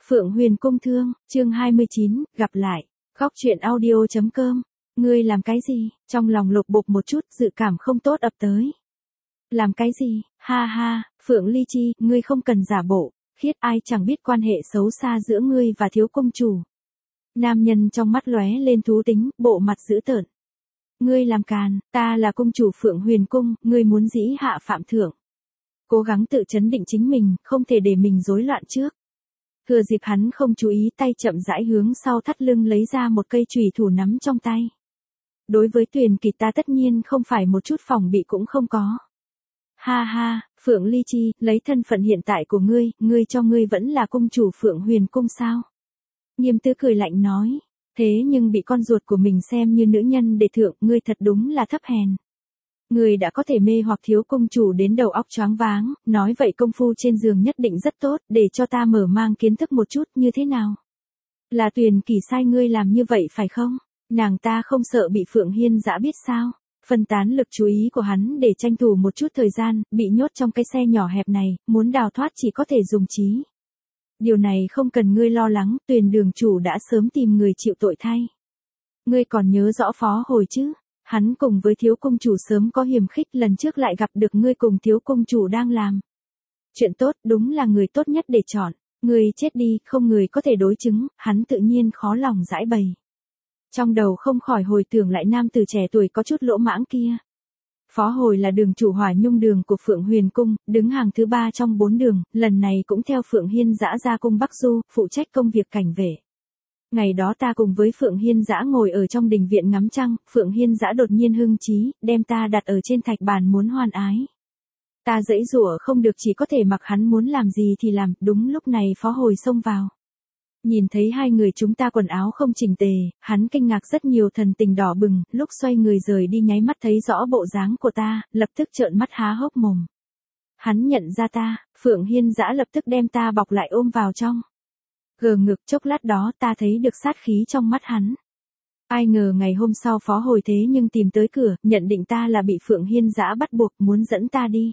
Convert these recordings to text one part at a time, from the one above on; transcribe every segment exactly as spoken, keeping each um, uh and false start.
Phượng Huyền Cung Thương, chương hai mươi chín, gặp lại. Góc truyện audio chấm com. Ngươi làm cái gì? Trong lòng lục bục một chút, dự cảm không tốt ập tới. Làm cái gì? Ha ha, Phượng Ly Chi, ngươi không cần giả bộ, khiết ai chẳng biết quan hệ xấu xa giữa ngươi và thiếu công chủ. Nam nhân trong mắt lóe lên thú tính, bộ mặt dữ tợn. Ngươi làm càn, ta là công chủ Phượng Huyền Cung, ngươi muốn dĩ hạ phạm thượng. Cố gắng tự chấn định chính mình, không thể để mình rối loạn trước. Thừa dịp hắn không chú ý, tay chậm rãi hướng sau thắt lưng lấy ra một cây chùy thủ nắm trong tay. Đối với Tuyền Kỳ ta tất nhiên không phải một chút phòng bị cũng không có. Ha ha, Phượng Ly Chi, lấy thân phận hiện tại của ngươi, ngươi cho ngươi vẫn là công chủ Phượng Huyền Cung sao? Nghiêm Tứ cười lạnh nói, thế nhưng bị con ruột của mình xem như nữ nhân để thượng, ngươi thật đúng là thấp hèn. Ngươi đã có thể mê hoặc thiếu công chủ đến đầu óc choáng váng, nói vậy công phu trên giường nhất định rất tốt, để cho ta mở mang kiến thức một chút như thế nào. Là Tuyền Kỳ sai ngươi làm như vậy phải không? Nàng ta không sợ bị Phượng Hiên Dã biết sao? Phân tán lực chú ý của hắn để tranh thủ một chút thời gian, bị nhốt trong cái xe nhỏ hẹp này, muốn đào thoát chỉ có thể dùng trí. Điều này không cần ngươi lo lắng, Tuyền đường chủ đã sớm tìm người chịu tội thay. Ngươi còn nhớ rõ Phó Hồi chứ? Hắn cùng với thiếu công chủ sớm có hiềm khích, lần trước lại gặp được ngươi cùng thiếu công chủ đang làm. Chuyện tốt, đúng là người tốt nhất để chọn. Ngươi chết đi, không người có thể đối chứng, hắn tự nhiên khó lòng giải bày. Trong đầu không khỏi hồi tưởng lại nam tử trẻ tuổi có chút lỗ mãng kia. Phó Hồi là đường chủ Hỏa Nhung đường của Phượng Huyền Cung, đứng hàng thứ ba trong bốn đường, lần này cũng theo Phượng Hiên Dã ra cung Bắc Du, phụ trách công việc cảnh vệ. Ngày đó ta cùng với Phượng Hiên Dã ngồi ở trong đình viện ngắm trăng, Phượng Hiên Dã đột nhiên hưng trí, đem ta đặt ở trên thạch bàn muốn hoan ái. Ta giãy giụa không được, chỉ có thể mặc hắn muốn làm gì thì làm, đúng lúc này Phó Hồi xông vào. Nhìn thấy hai người chúng ta quần áo không chỉnh tề, hắn kinh ngạc rất nhiều, thần tình đỏ bừng, lúc xoay người rời đi nháy mắt thấy rõ bộ dáng của ta, lập tức trợn mắt há hốc mồm. Hắn nhận ra ta, Phượng Hiên Dã lập tức đem ta bọc lại ôm vào trong. Gờ ngực, chốc lát đó ta thấy được sát khí trong mắt hắn. Ai ngờ ngày hôm sau Phó Hồi thế nhưng tìm tới cửa, nhận định ta là bị Phượng Hiên Dã bắt buộc, muốn dẫn ta đi.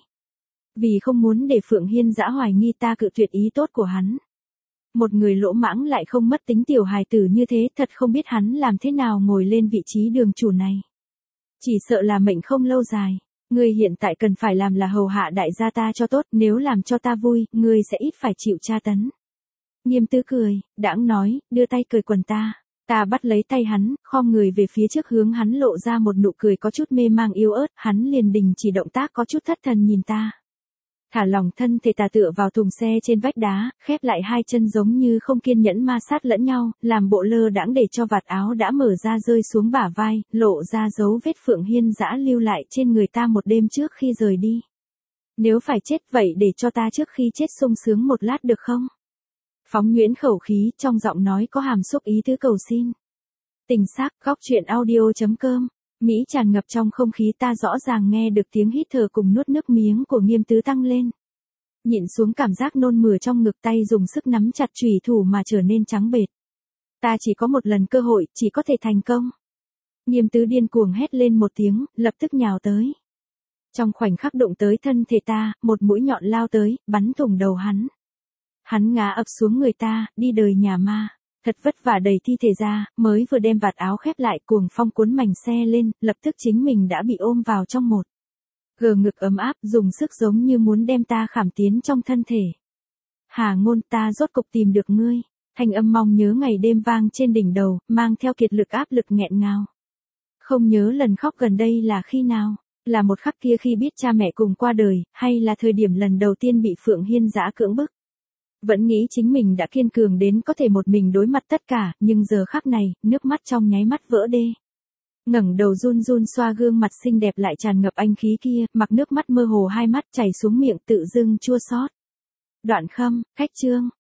Vì không muốn để Phượng Hiên Dã hoài nghi ta cự tuyệt ý tốt của hắn. Một người lỗ mãng lại không mất tính tiểu hài tử như thế, thật không biết hắn làm thế nào ngồi lên vị trí đường chủ này. Chỉ sợ là mệnh không lâu dài. Ngươi hiện tại cần phải làm là hầu hạ đại gia ta cho tốt, nếu làm cho ta vui, ngươi sẽ ít phải chịu tra tấn. Nghiêm Tứ cười, đãng nói, đưa tay cởi quần ta. Ta bắt lấy tay hắn, khom người về phía trước hướng hắn lộ ra một nụ cười có chút mê mang yếu ớt, hắn liền đình chỉ động tác có chút thất thần nhìn ta. Thả lỏng thân thể ta tựa vào thùng xe trên vách đá, khép lại hai chân giống như không kiên nhẫn ma sát lẫn nhau, làm bộ lơ đãng để cho vạt áo đã mở ra rơi xuống bả vai, lộ ra dấu vết Phượng Hiên Dã lưu lại trên người ta một đêm trước khi rời đi. Nếu phải chết vậy để cho ta trước khi chết sung sướng một lát được không? Phóng nhuyễn khẩu khí, trong giọng nói có hàm xúc ý tứ cầu xin. Tình xác, góc truyện audio chấm com. Mỹ tràn ngập trong không khí, ta rõ ràng nghe được tiếng hít thở cùng nuốt nước miếng của Nghiêm Tứ tăng lên. Nhịn xuống cảm giác nôn mửa trong ngực, tay dùng sức nắm chặt chùy thủ mà trở nên trắng bệch. Ta chỉ có một lần cơ hội, chỉ có thể thành công. Nghiêm Tứ điên cuồng hét lên một tiếng, lập tức nhào tới. Trong khoảnh khắc đụng tới thân thể ta, một mũi nhọn lao tới, bắn thủng đầu hắn. Hắn ngã ập xuống người ta, đi đời nhà ma. Thật vất vả đầy thi thể ra, mới vừa đem vạt áo khép lại, cuồng phong cuốn mảnh xe lên, lập tức chính mình đã bị ôm vào trong một gờ ngực ấm áp, dùng sức giống như muốn đem ta khảm tiến trong thân thể. Hà Ngôn, ta rốt cục tìm được ngươi. Thanh âm mong nhớ ngày đêm vang trên đỉnh đầu, mang theo kiệt lực áp lực nghẹn ngào. Không nhớ lần khóc gần đây là khi nào, là một khắc kia khi biết cha mẹ cùng qua đời, hay là thời điểm lần đầu tiên bị Phượng Hiên Dã cưỡng bức. Vẫn nghĩ chính mình đã kiên cường đến có thể một mình đối mặt tất cả, nhưng giờ khắc này, nước mắt trong nháy mắt vỡ đê. Ngẩng đầu run run xoa gương mặt xinh đẹp lại tràn ngập anh khí kia, mặc nước mắt mơ hồ hai mắt chảy xuống miệng tự dưng chua xót. Đoạn khâm, cách chương.